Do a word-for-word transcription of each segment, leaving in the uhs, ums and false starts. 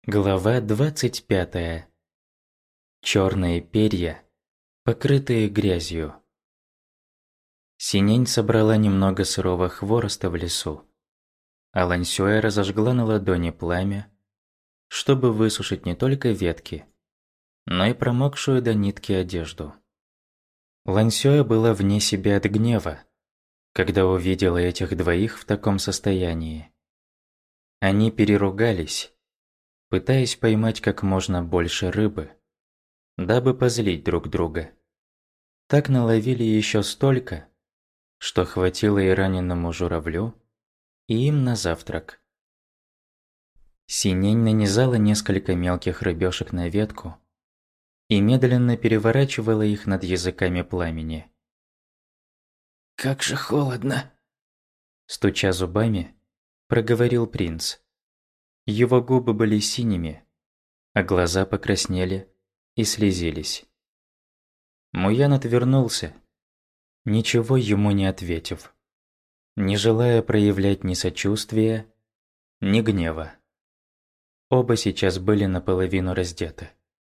Глава двадцать пятая. Черные перья, покрытые грязью. Синень собрала немного сырого хвороста в лесу, а Лансюэ разожгла на ладони пламя, чтобы высушить не только ветки, но и промокшую до нитки одежду. Лансюэ была вне себя от гнева, когда увидела этих двоих в таком состоянии. Они переругались, пытаясь поймать как можно больше рыбы, дабы позлить друг друга. Так наловили еще столько, что хватило и раненому журавлю, и им на завтрак. Синень нанизала несколько мелких рыбешек на ветку и медленно переворачивала их над языками пламени. «Как же холодно!» Стуча зубами, проговорил принц. Его губы были синими, а глаза покраснели и слезились. Муян отвернулся, ничего ему не ответив, не желая проявлять ни сочувствия, ни гнева. Оба сейчас были наполовину раздеты.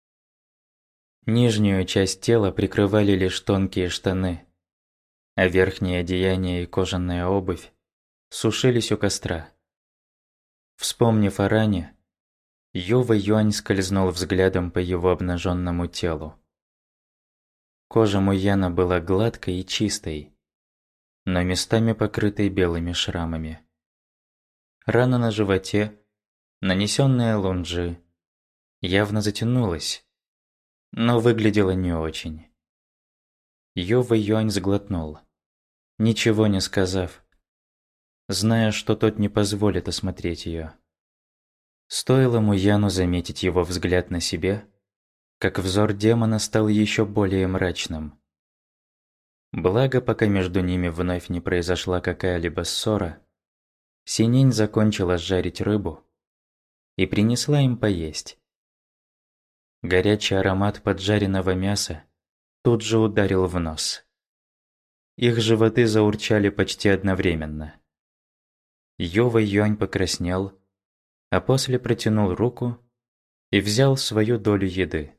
Нижнюю часть тела прикрывали лишь тонкие штаны, а верхнее одеяние и кожаная обувь сушились у костра. Вспомнив о ране, Юва Юань скользнул взглядом по его обнаженному телу. Кожа Муяна была гладкой и чистой, но местами покрытой белыми шрамами. Рана на животе, нанесенная Лунжи, явно затянулась, но выглядела не очень. Юва Юань сглотнул, ничего не сказав, зная, что тот не позволит осмотреть ее. Стоило Муяну заметить его взгляд на себе, как взор демона стал еще более мрачным. Благо, пока между ними вновь не произошла какая-либо ссора, Синень закончила жарить рыбу и принесла им поесть. Горячий аромат поджаренного мяса тут же ударил в нос. Их животы заурчали почти одновременно. Юва Юань покраснел, а после протянул руку и взял свою долю еды.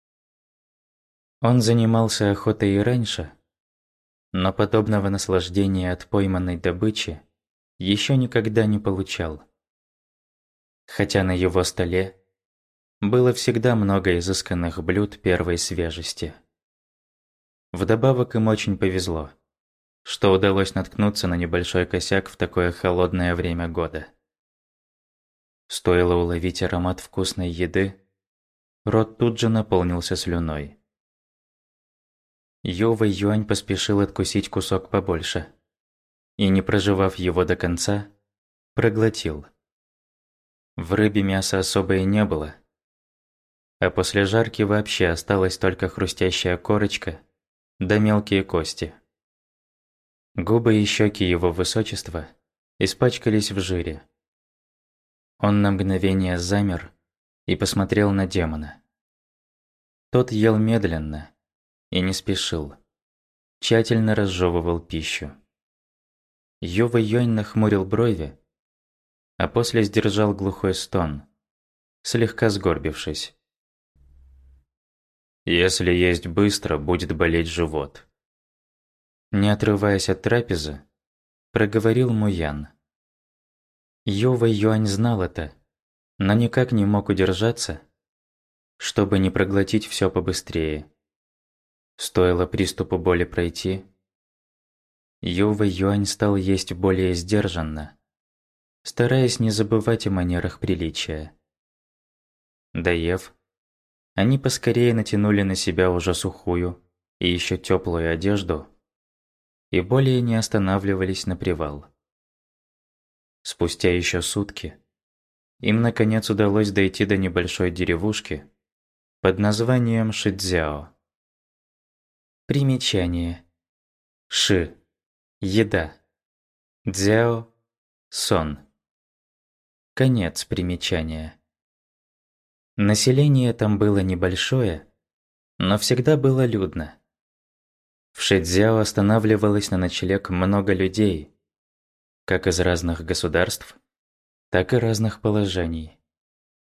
Он занимался охотой и раньше, но подобного наслаждения от пойманной добычи еще никогда не получал. Хотя на его столе было всегда много изысканных блюд первой свежести. Вдобавок им очень повезло, что удалось наткнуться на небольшой косяк в такое холодное время года. Стоило уловить аромат вкусной еды, рот тут же наполнился слюной. Юва Юань поспешил откусить кусок побольше и, не прожевав его до конца, проглотил. В рыбе мяса особо и не было, а после жарки вообще осталась только хрустящая корочка да мелкие кости. Губы и щеки его высочества испачкались в жире. Он на мгновение замер и посмотрел на демона. Тот ел медленно и не спешил, тщательно разжевывал пищу. Юва Юань нахмурил брови, а после сдержал глухой стон, слегка сгорбившись. «Если есть быстро, будет болеть живот». Не отрываясь от трапезы, проговорил Муян. Юва Юань знал это, но никак не мог удержаться, чтобы не проглотить все побыстрее. Стоило приступу боли пройти, Юва Юань стал есть более сдержанно, стараясь не забывать о манерах приличия. Доев, они поскорее натянули на себя уже сухую и еще теплую одежду и более не останавливались на привал. Спустя еще сутки им наконец удалось дойти до небольшой деревушки под названием Шицзяо. Примечание. Ши – еда. Цзяо – сон. Конец примечания. Население там было небольшое, но всегда было людно. В Шицзяо останавливалось на ночлег много людей, как из разных государств, так и разных положений.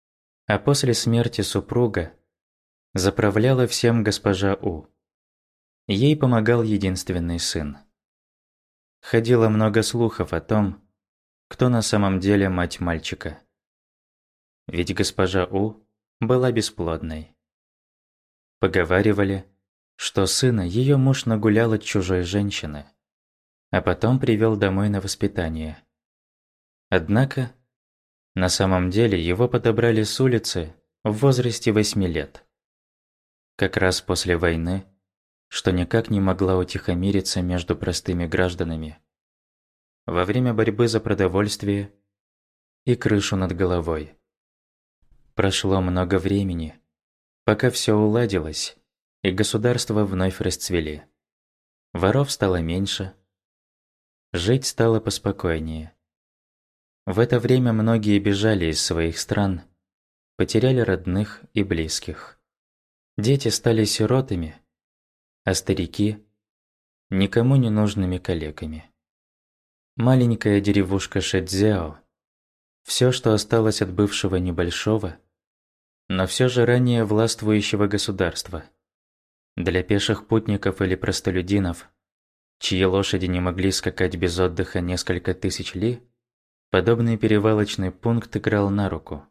А после смерти супруга заправляла всем госпожа У. Ей помогал единственный сын. Ходило много слухов о том, кто на самом деле мать мальчика. Ведь госпожа У была бесплодной. Поговаривали, что сына ее муж нагулял от чужой женщины, а потом привел домой на воспитание. Однако, на самом деле его подобрали с улицы в возрасте восьми лет. Как раз после войны, что никак не могла утихомириться между простыми гражданами. Во время борьбы за продовольствие и крышу над головой. Прошло много времени, пока все уладилось, и государства вновь расцвели. Воров стало меньше, жить стало поспокойнее. В это время многие бежали из своих стран, потеряли родных и близких. Дети стали сиротами, а старики – никому не нужными калеками. Маленькая деревушка Шэцзяо – все, что осталось от бывшего небольшого, но все же ранее властвующего государства. Для пеших путников или простолюдинов, чьи лошади не могли скакать без отдыха несколько тысяч ли, подобный перевалочный пункт играл на руку.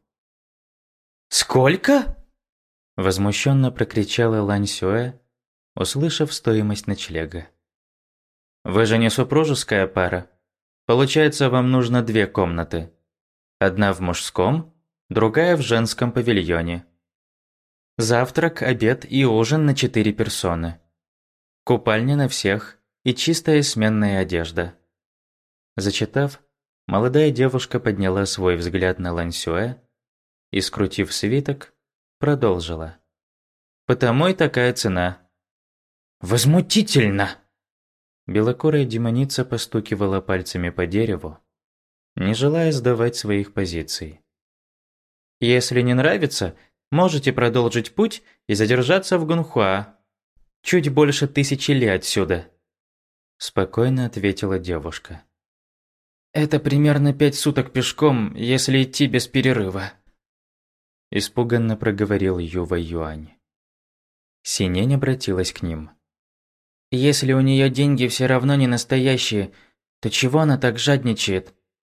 «Сколько?» – возмущенно прокричала Лань Сюэ, услышав стоимость ночлега. «Вы же не супружеская пара. Получается, вам нужно две комнаты. Одна в мужском, другая в женском павильоне. Завтрак, обед и ужин на четыре персоны. Купальня на всех и чистая сменная одежда». Зачитав, молодая девушка подняла свой взгляд на Лань Сюэ и, скрутив свиток, продолжила. «Потому и такая цена». «Возмутительно!» Белокурая демоница постукивала пальцами по дереву, не желая сдавать своих позиций. «Если не нравится, можете продолжить путь и задержаться в Гунхуа. Чуть больше тысячи ли отсюда», – спокойно ответила девушка. «Это примерно пять суток пешком, если идти без перерыва», – испуганно проговорил Ювэй Юань. Синень обратилась к ним. «Если у нее деньги все равно не настоящие, то чего она так жадничает?»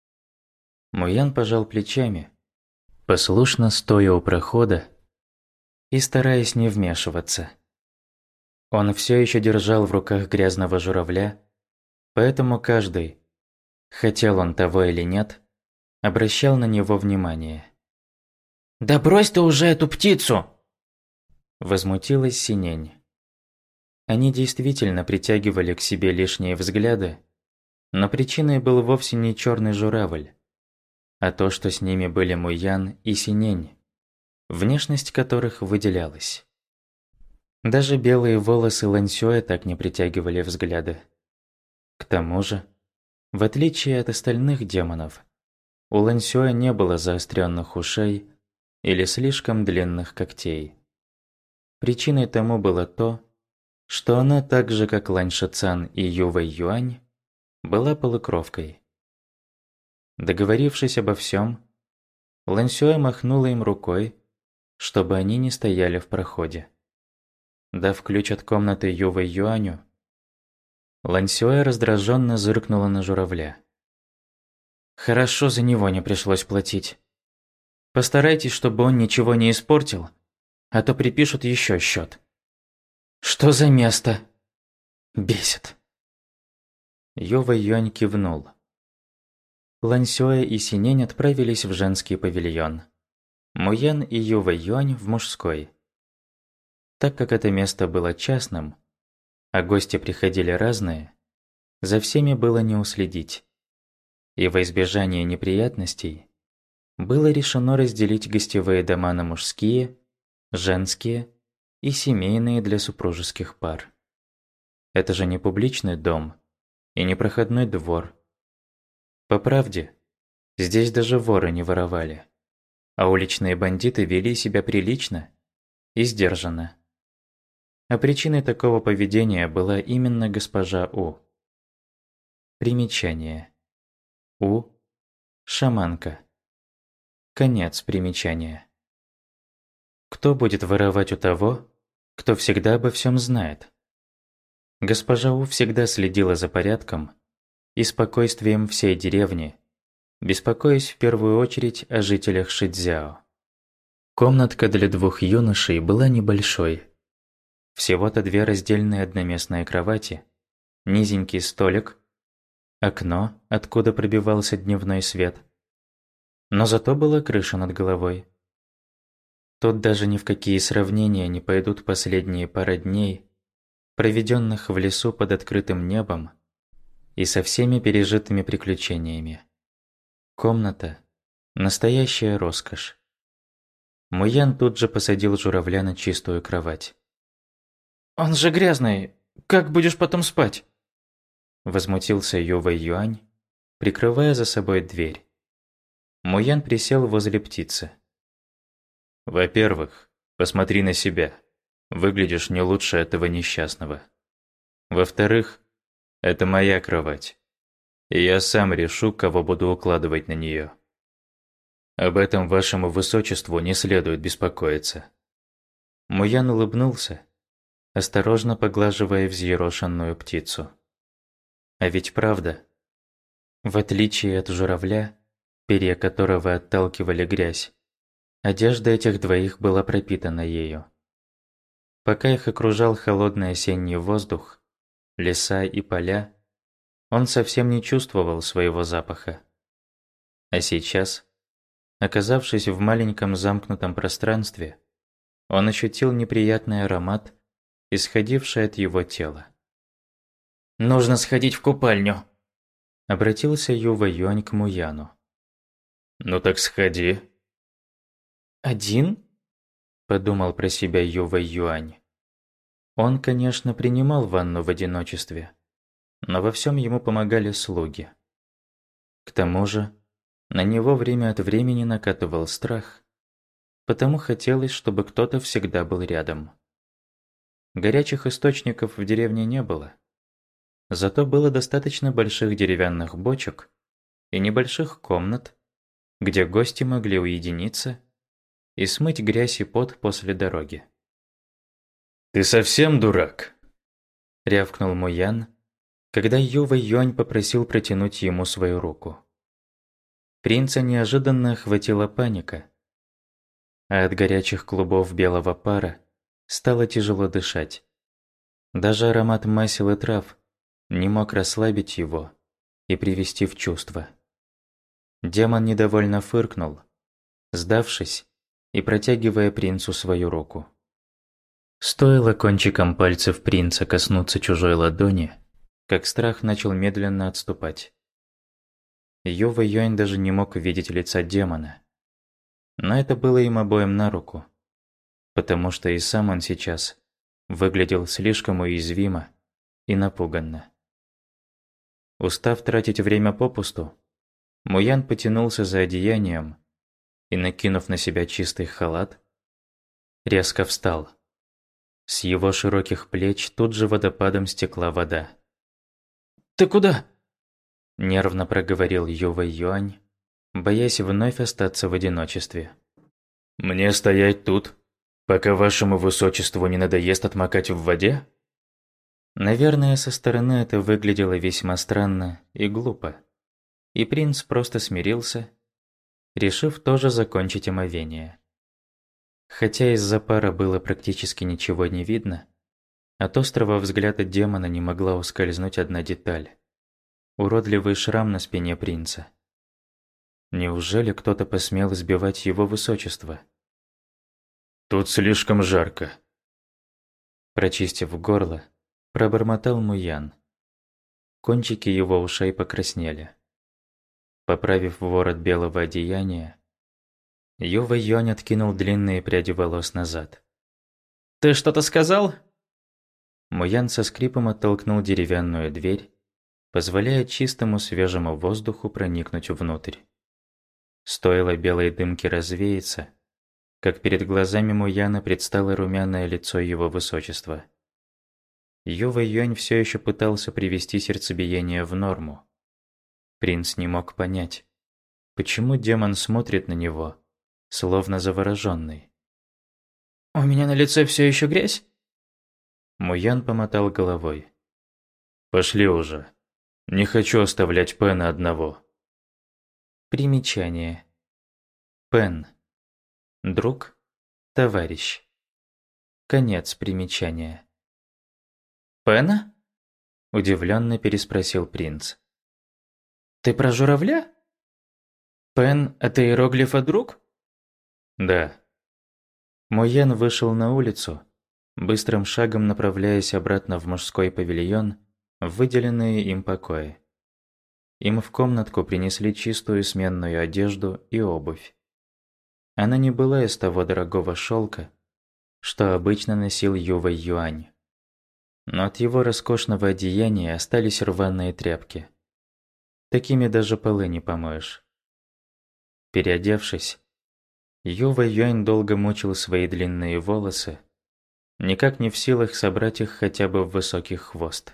Муян пожал плечами, послушно стоя у прохода и стараясь не вмешиваться. Он все еще держал в руках грязного журавля, поэтому каждый, хотел он того или нет, обращал на него внимание. «Да брось ты уже эту птицу!» Возмутилась Синень. Они действительно притягивали к себе лишние взгляды, но причиной был вовсе не черный журавль, а то, что с ними были Муян и Синень, внешность которых выделялась. Даже белые волосы Лань Сюэ так не притягивали взгляды. К тому же, в отличие от остальных демонов, у Лань Сюэ не было заостренных ушей или слишком длинных когтей. Причиной тому было то, что она так же, как Лань Шицан и Ювэй Юань, была полукровкой. Договорившись обо всем, Лань Сюэ махнула им рукой, чтобы они не стояли в проходе. Дав ключ от комнаты Ювэй Юаню, Лань Сюэ раздраженно зыркнула на журавля. «Хорошо за него не пришлось платить. Постарайтесь, чтобы он ничего не испортил, а то припишут еще счет. Что за место? Бесит». Ювэй Юань кивнул. Лань Сюэ и Синень отправились в женский павильон. Муян и Ювэй Юань в мужской. Так как это место было частным, а гости приходили разные, за всеми было не уследить. И во избежание неприятностей было решено разделить гостевые дома на мужские, женские и семейные для супружеских пар. Это же не публичный дом и не проходной двор. По правде, здесь даже воры не воровали, а уличные бандиты вели себя прилично и сдержанно. А причиной такого поведения была именно госпожа У. Примечание. У – шаманка. Конец примечания. Кто будет воровать у того, кто всегда обо всем знает? Госпожа У всегда следила за порядком и спокойствием всей деревни, беспокоясь в первую очередь о жителях Шицзяо. Комнатка для двух юношей была небольшой. Всего-то две раздельные одноместные кровати, низенький столик, окно, откуда пробивался дневной свет. Но зато была крыша над головой. Тут даже ни в какие сравнения не пойдут последние пара дней, проведенных в лесу под открытым небом и со всеми пережитыми приключениями. Комната – настоящая роскошь. Муян тут же посадил журавля на чистую кровать. «Он же грязный! Как будешь потом спать?» Возмутился Ювэй Юань, прикрывая за собой дверь. Муян присел возле птицы. «Во-первых, посмотри на себя. Выглядишь не лучше этого несчастного. Во-вторых, это моя кровать, и я сам решу, кого буду укладывать на нее. Об этом вашему высочеству не следует беспокоиться». Муян улыбнулся, осторожно поглаживая взъерошенную птицу. А ведь правда, в отличие от журавля, перья которого отталкивали грязь, одежда этих двоих была пропитана ею. Пока их окружал холодный осенний воздух, леса и поля, он совсем не чувствовал своего запаха. А сейчас, оказавшись в маленьком замкнутом пространстве, он ощутил неприятный аромат, исходивший от его тела. «Нужно сходить в купальню», — обратился Ювэй Юань к Муяну. «Ну так сходи». «Один?» – подумал про себя Ювэй Юань. Он, конечно, принимал ванну в одиночестве, но во всем ему помогали слуги. К тому же, на него время от времени накатывал страх, потому хотелось, чтобы кто-то всегда был рядом. Горячих источников в деревне не было. Зато было достаточно больших деревянных бочек и небольших комнат, где гости могли уединиться и смыть грязь и пот после дороги. «Ты совсем дурак?» – рявкнул Муян, когда Ювэй Юань попросил протянуть ему свою руку. Принца неожиданно охватила паника, а от горячих клубов белого пара стало тяжело дышать. Даже аромат масел и трав не мог расслабить его и привести в чувство. Демон недовольно фыркнул, сдавшись и протягивая принцу свою руку. Стоило кончиком пальцев принца коснуться чужой ладони, как страх начал медленно отступать. Ювэй Юань даже не мог видеть лица демона. Но это было им обоим на руку, потому что и сам он сейчас выглядел слишком уязвимо и напуганно. Устав тратить время попусту, Муян потянулся за одеянием и, накинув на себя чистый халат, резко встал. С его широких плеч тут же водопадом стекла вода. «Ты куда?» – нервно проговорил Ювэй Юань, боясь вновь остаться в одиночестве. «Мне стоять тут, пока вашему высочеству не надоест отмокать в воде?» Наверное, со стороны это выглядело весьма странно и глупо, и принц просто смирился, решив тоже закончить омовение. Хотя из-за пара было практически ничего не видно, от острого взгляда демона не могла ускользнуть одна деталь – уродливый шрам на спине принца. Неужели кто-то посмел избивать его высочество? «Тут слишком жарко», – прочистив горло, пробормотал Муян. Кончики его ушей покраснели. Поправив ворот белого одеяния, Ювэй Юань откинул длинные пряди волос назад. «Ты что-то сказал?» Муян со скрипом оттолкнул деревянную дверь, позволяя чистому свежему воздуху проникнуть внутрь. Стоило белой дымке развеяться, как перед глазами Муяна предстало румяное лицо его высочества. Ювэй Юань все еще пытался привести сердцебиение в норму. Принц не мог понять, почему демон смотрит на него, словно завороженный. У меня на лице все еще грязь? Муян помотал головой. Пошли уже. Не хочу оставлять Пена одного. Примечание. Пен. Друг, товарищ. Конец примечания. Пена? Удивленно переспросил принц. Ты про журавля? Пен – это иероглиф от друг? Да. Муян вышел на улицу, быстрым шагом направляясь обратно в мужской павильон, в выделенные им покои. Им в комнатку принесли чистую сменную одежду и обувь. Она не была из того дорогого шелка, что обычно носил Ювэй Юань. Но от его роскошного одеяния остались рваные тряпки. Такими даже полы не помоешь. Переодевшись, Ювэй Юань долго мучил свои длинные волосы, никак не в силах собрать их хотя бы в высокий хвост.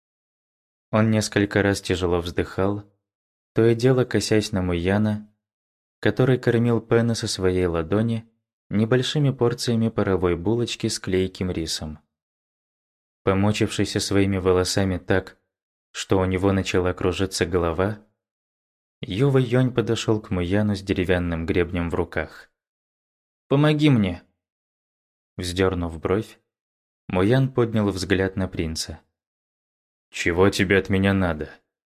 Он несколько раз тяжело вздыхал, то и дело косясь на Муяна, который кормил Пена со своей ладони небольшими порциями паровой булочки с клейким рисом. Помучившийся своими волосами так, что у него начала кружиться голова, Ювэй Юань подошел к Муяну с деревянным гребнем в руках. «Помоги мне!» Вздернув бровь, Муян поднял взгляд на принца. «Чего тебе от меня надо?»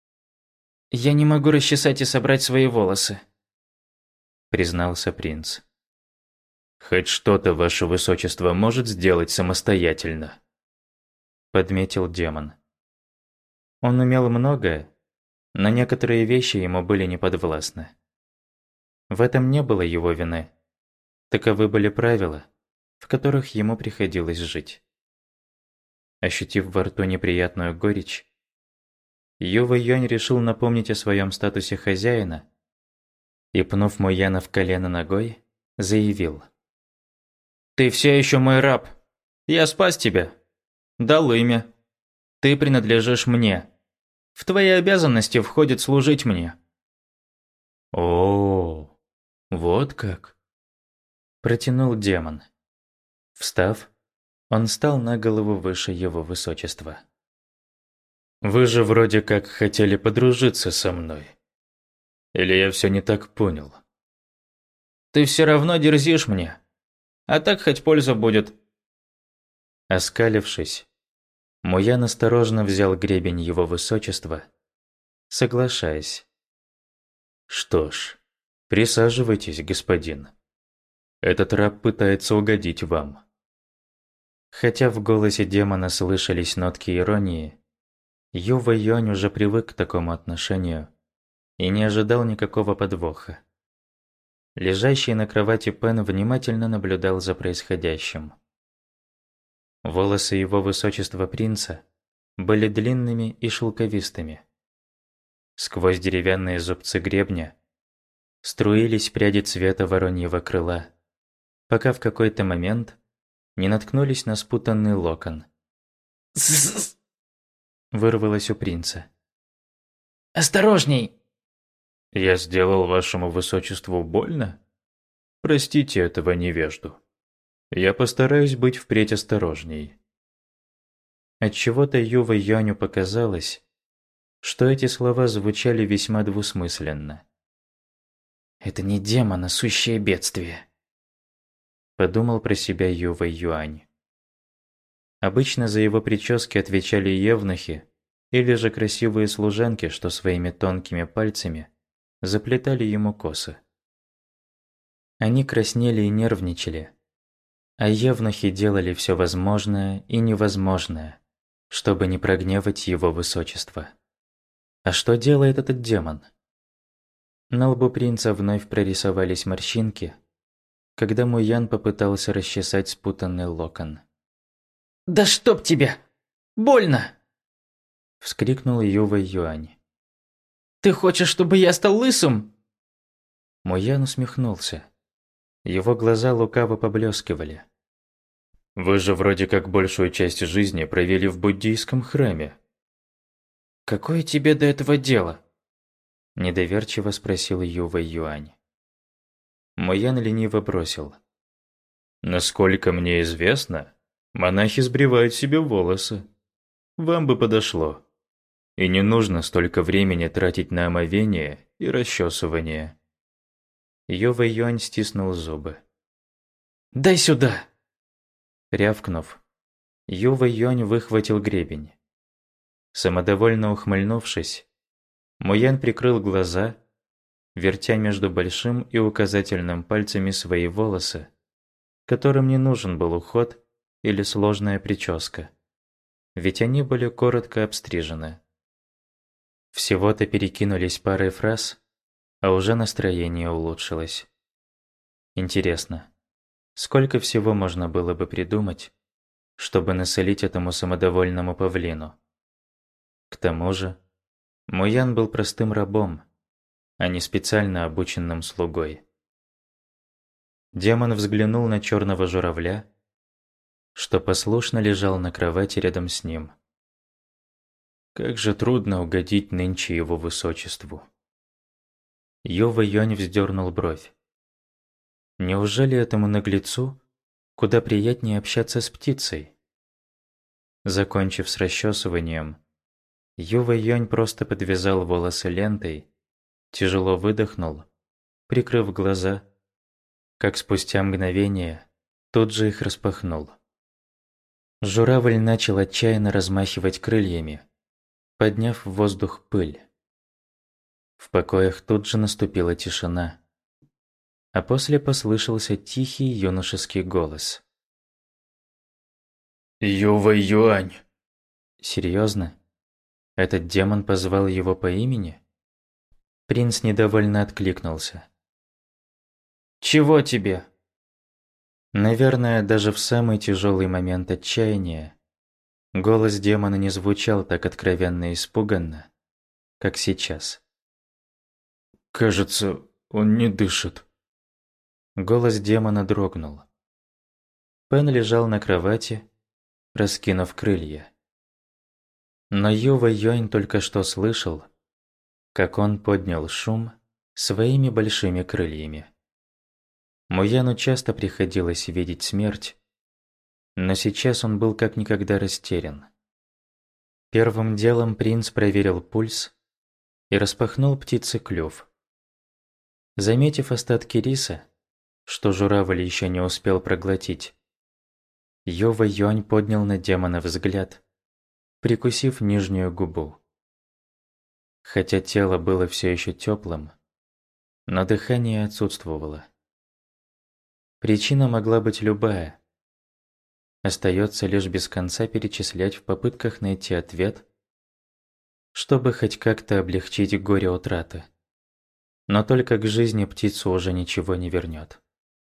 «Я не могу расчесать и собрать свои волосы», — признался принц. «Хоть что-то ваше высочество может сделать самостоятельно», — подметил демон. Он умел многое, но некоторые вещи ему были неподвластны. В этом не было его вины. Таковы были правила, в которых ему приходилось жить. Ощутив во рту неприятную горечь, Ювэй Юань решил напомнить о своем статусе хозяина и, пнув Муяна в колено ногой, заявил. «Ты все еще мой раб. Я спас тебя. Дал имя. Ты принадлежишь мне. В твои обязанности входит служить мне». «О, вот как!» Протянул демон. Встав, он стал на голову выше его высочества. «Вы же вроде как хотели подружиться со мной. Или я все не так понял?» «Ты все равно дерзишь мне. А так хоть польза будет». Оскалившись, Муян осторожно взял гребень его высочества, соглашаясь. «Что ж, присаживайтесь, господин. Этот раб пытается угодить вам». Хотя в голосе демона слышались нотки иронии, Ювэй Юань уже привык к такому отношению и не ожидал никакого подвоха. Лежащий на кровати Пен внимательно наблюдал за происходящим. Волосы его высочества принца были длинными и шелковистыми. Сквозь деревянные зубцы гребня струились пряди цвета вороньего крыла, пока в какой-то момент не наткнулись на спутанный локон. «З-з-з!» Вырвалось у принца. «Осторожней!» «Я сделал вашему высочеству больно? Простите этого невежду. Я постараюсь быть впредь осторожней». Отчего-то Ювэй Юаню показалось, что эти слова звучали весьма двусмысленно. «Это не демон, а сущее бедствие», — подумал про себя Ювэй Юань. Обычно за его прически отвечали евнухи или же красивые служанки, что своими тонкими пальцами заплетали ему косы. Они краснели и нервничали, а евнухи делали все возможное и невозможное, чтобы не прогневать его высочество. А что делает этот демон? На лбу принца вновь прорисовались морщинки, когда Муян попытался расчесать спутанный локон. «Да чтоб тебя! Больно!» — вскрикнул Ювэй Юань. «Ты хочешь, чтобы я стал лысым?» Муян усмехнулся. Его глаза лукаво поблескивали. «Вы же вроде как большую часть жизни провели в буддийском храме». «Какое тебе до этого дело?» — недоверчиво спросил Ювэй Юань. Муян лениво бросил. Насколько мне известно, монахи сбривают себе волосы. Вам бы подошло. И не нужно столько времени тратить на омовение и расчесывание. Ювэй Юань стиснул зубы. «Дай сюда!» Рявкнув, Ювэй Юань выхватил гребень. Самодовольно ухмыльнувшись, Муян прикрыл глаза, вертя между большим и указательным пальцами свои волосы, которым не нужен был уход или сложная прическа, ведь они были коротко обстрижены. Всего-то перекинулись парой фраз, а уже настроение улучшилось. Интересно, сколько всего можно было бы придумать, чтобы насолить этому самодовольному павлину? К тому же, Муян был простым рабом, а не специально обученным слугой. Демон взглянул на черного журавля, что послушно лежал на кровати рядом с ним. Как же трудно угодить нынче его высочеству. Ювэй Юань вздернул бровь. Неужели этому наглецу куда приятнее общаться с птицей? Закончив с расчесыванием, Ювэй Юань просто подвязал волосы лентой, тяжело выдохнул, прикрыв глаза, как спустя мгновение тут же их распахнул. Журавль начал отчаянно размахивать крыльями, подняв в воздух пыль. В покоях тут же наступила тишина, а после послышался тихий юношеский голос. «Ювэй Юань!» Серьезно? Этот демон позвал его по имени? Принц недовольно откликнулся. «Чего тебе?» Наверное, даже в самый тяжелый момент отчаяния голос демона не звучал так откровенно и испуганно, как сейчас. «Кажется, он не дышит». Голос демона дрогнул. Пен лежал на кровати, раскинув крылья. Но Ювэй Юань только что слышал, как он поднял шум своими большими крыльями. Муяну часто приходилось видеть смерть, но сейчас он был как никогда растерян. Первым делом принц проверил пульс и распахнул птице клюв. Заметив остатки риса, что журавль еще не успел проглотить, Ювэй Юань поднял на демона взгляд, прикусив нижнюю губу. Хотя тело было все еще теплым, но дыхание отсутствовало. Причина могла быть любая. Остается лишь без конца перечислять в попытках найти ответ, чтобы хоть как-то облегчить горе утраты. Но только к жизни птицу уже ничего не вернет.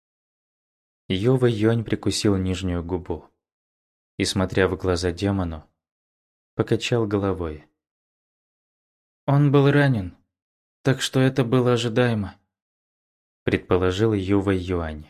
Ювэй Юань прикусил нижнюю губу и, смотря в глаза демону, покачал головой. «Он был ранен, так что это было ожидаемо», предположил Ювэй Юань.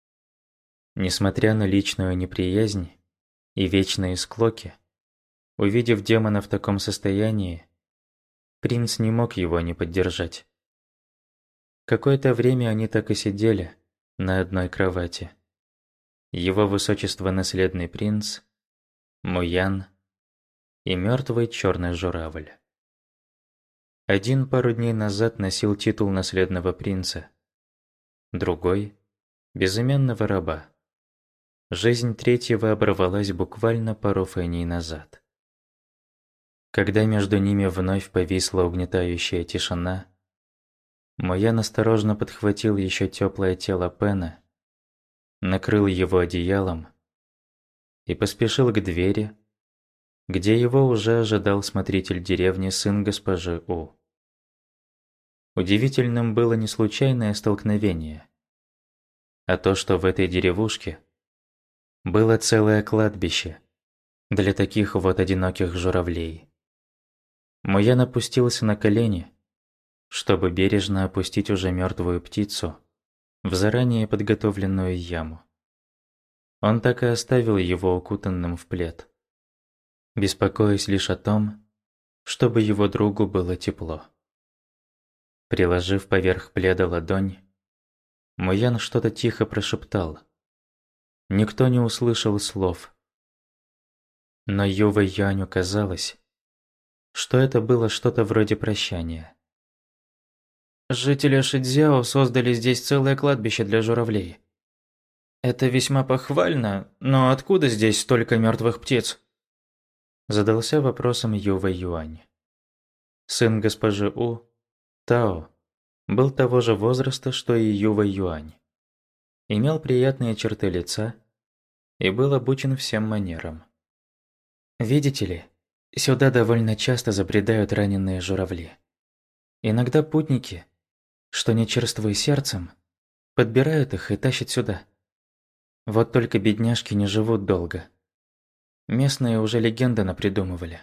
Несмотря на личную неприязнь и вечные склоки, увидев демона в таком состоянии, принц не мог его не поддержать. Какое-то время они так и сидели на одной кровати. Его высочество наследный принц, Муян и мертвый черный журавль. Один пару дней назад носил титул наследного принца, другой – безымянного раба. Жизнь третьего оборвалась буквально пару фэней назад. Когда между ними вновь повисла угнетающая тишина, Муян осторожно подхватил еще теплое тело Пена, накрыл его одеялом и поспешил к двери, где его уже ожидал смотритель деревни, сын госпожи У. Удивительным было не случайное столкновение, а то, что в этой деревушке было целое кладбище для таких вот одиноких журавлей. Муян опустился на колени, чтобы бережно опустить уже мертвую птицу в заранее подготовленную яму. Он так и оставил его укутанным в плед, беспокоясь лишь о том, чтобы его другу было тепло. Приложив поверх пледа ладонь, Муян что-то тихо прошептал, Никто не услышал слов. Но Ювэй Юаню казалось, что это было что-то вроде прощания. Жители Шицзяо создали здесь целое кладбище для журавлей. Это весьма похвально, но откуда здесь столько мертвых птиц? Задался вопросом Ювэй Юань. Сын госпожи У, Тао, был того же возраста, что и Ювэй Юань. Имел приятные черты лица и был обучен всем манерам. Видите ли, сюда довольно часто забредают раненые журавли. Иногда путники, что не черствые сердцем, подбирают их и тащат сюда. Вот только бедняжки не живут долго. Местные уже легенды напридумывали.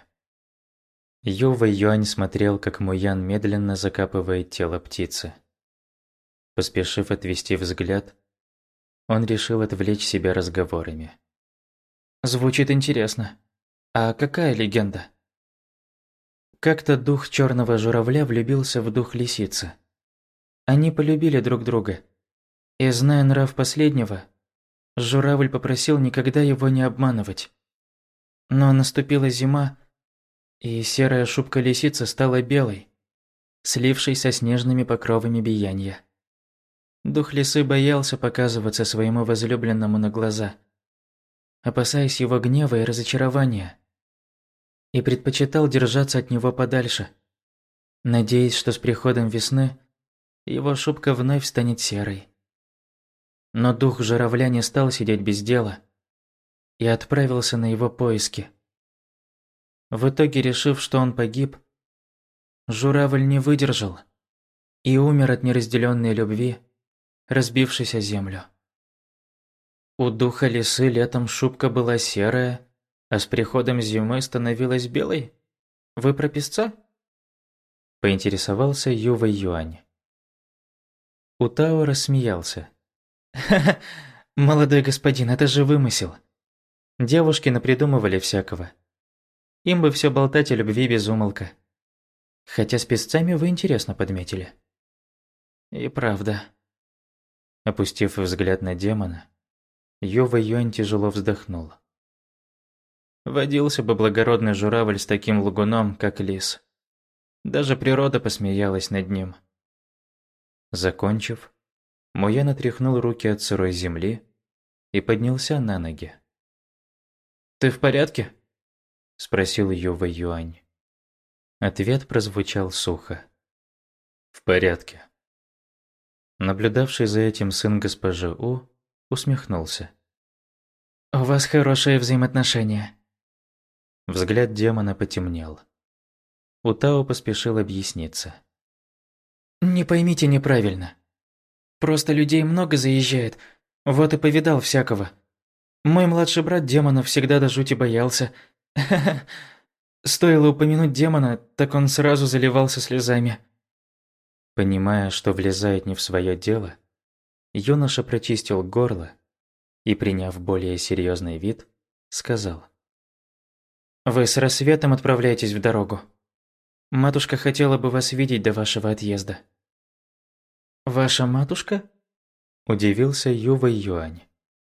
Ювэй Юань смотрел, как Муян медленно закапывает тело птицы. Поспешив отвести взгляд, он решил отвлечь себя разговорами. Звучит интересно. А какая легенда? Как-то дух черного журавля влюбился в дух лисицы. Они полюбили друг друга. И зная нрав последнего, журавль попросил никогда его не обманывать. Но наступила зима, и серая шубка лисицы стала белой, слившей со снежными покровами биянья. Дух лисы боялся показываться своему возлюбленному на глаза, опасаясь его гнева и разочарования, и предпочитал держаться от него подальше, надеясь, что с приходом весны его шубка вновь станет серой. Но дух журавля не стал сидеть без дела и отправился на его поиски. В итоге, решив, что он погиб, журавль не выдержал и умер от неразделенной любви, разбившись о землю. У духа лисы летом шубка была серая, а с приходом зимы становилась белой? Вы про песца? Поинтересовался Ювэй Юань. Утао рассмеялся. «Ха-ха, молодой господин, это же вымысел. Девушки напридумывали всякого. Им бы все болтать о любви без умолка. Хотя с песцами вы интересно подметили». И правда. Опустив взгляд на демона, Ювэй Юань тяжело вздохнул. Водился бы благородный журавль с таким лгуном, как лис. Даже природа посмеялась над ним. Закончив, Муян отряхнул руки от сырой земли и поднялся на ноги. «Ты в порядке?» – спросил Ювэй Юань. Ответ прозвучал сухо. «В порядке». Наблюдавший за этим сын госпожи У усмехнулся. «У вас хорошие взаимоотношения». Взгляд демона потемнел. Утао поспешил объясниться. «Не поймите неправильно. Просто людей много заезжает, вот и повидал всякого. Мой младший брат демонов всегда до жути боялся. Стоило упомянуть демона, так он сразу заливался слезами». Понимая, что влезает не в свое дело, юноша прочистил горло и, приняв более серьезный вид, сказал. «Вы с рассветом отправляетесь в дорогу. Матушка хотела бы вас видеть до вашего отъезда». «Ваша матушка?» – удивился Ювэй Юань.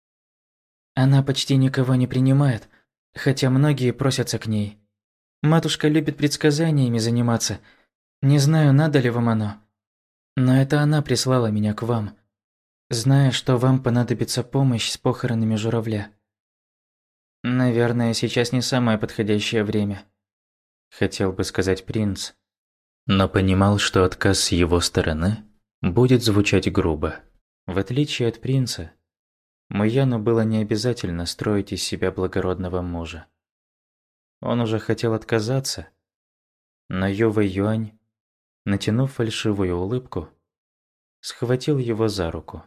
«Она почти никого не принимает, хотя многие просятся к ней. Матушка любит предсказаниями заниматься. Не знаю, надо ли вам оно. Но это она прислала меня к вам, зная, что вам понадобится помощь с похоронами журавля. Наверное, сейчас не самое подходящее время», – хотел бы сказать принц, но понимал, что отказ с его стороны будет звучать грубо. В отличие от принца, Муяну было не обязательно строить из себя благородного мужа. Он уже хотел отказаться, но Ювэй Юань, натянув фальшивую улыбку, схватил его за руку.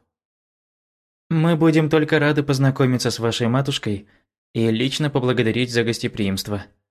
«Мы будем только рады познакомиться с вашей матушкой и лично поблагодарить за гостеприимство».